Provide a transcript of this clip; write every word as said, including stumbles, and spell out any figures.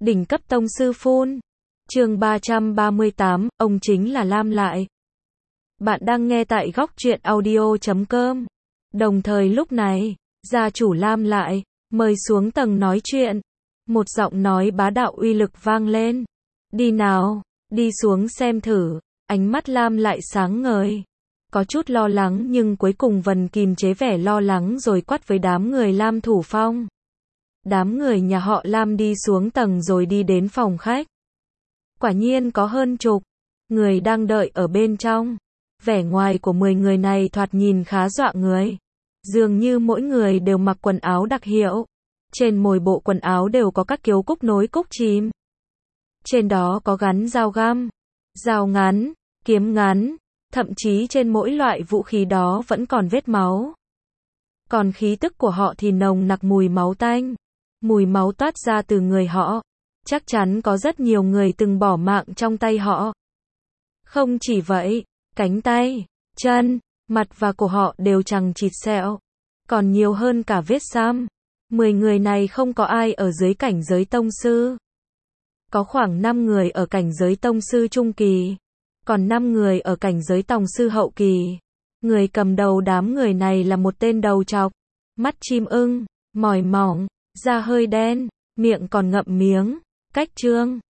Đỉnh cấp tông sư phun. Chương ba trăm ba mươi tám, ông chính là Lam Lại. Bạn đang nghe tại góc truyện audio chấm com. Đồng thời lúc này, gia chủ Lam Lại mời xuống tầng nói chuyện. Một giọng nói bá đạo uy lực vang lên. Đi nào, đi xuống xem thử. Ánh mắt Lam Lại sáng ngời. Có chút lo lắng nhưng cuối cùng vẫn kìm chế vẻ lo lắng rồi quát với đám người Lam Thủ Phong. Đám người nhà họ Lam đi xuống tầng rồi đi đến phòng khách. Quả nhiên có hơn chục người đang đợi ở bên trong. Vẻ ngoài của mười người này thoạt nhìn khá dọa người. Dường như mỗi người đều mặc quần áo đặc hiệu. Trên mỗi bộ quần áo đều có các kiếu cúc nối cúc chìm. Trên đó có gắn dao găm, dao ngắn, kiếm ngắn. Thậm chí trên mỗi loại vũ khí đó vẫn còn vết máu. Còn khí tức của họ thì nồng nặc mùi máu tanh. Mùi máu toát ra từ người họ. Chắc chắn có rất nhiều người từng bỏ mạng trong tay họ. Không chỉ vậy, cánh tay, chân, mặt và cổ họ đều chằng chịt sẹo. Còn nhiều hơn cả vết xăm. Mười người này không có ai ở dưới cảnh giới tông sư. Có khoảng năm người ở cảnh giới tông sư trung kỳ. Còn năm người ở cảnh giới tông sư hậu kỳ. Người cầm đầu đám người này là một tên đầu trọc. Mắt chim ưng, mỏi mỏng, da hơi đen, miệng còn ngậm miếng, cách trương.